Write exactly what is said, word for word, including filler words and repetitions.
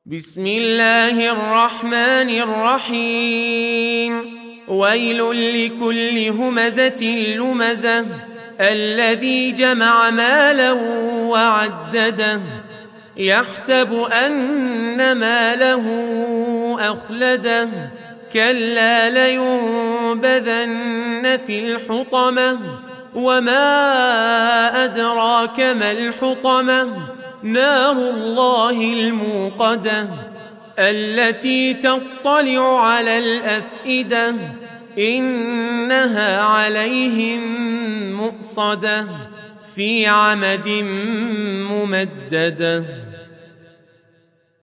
بسم الله الرحمن الرحيم ويل لكل همزة لمزة الذي جمع مالا وعدده يحسب أن ماله أخلده كلا لينبذن في الحطمة وما أدراك ما الحطمة نار الله الموقدة التي تطلع على الأفئدة إنها عليهم مؤصدة في عمد ممددة.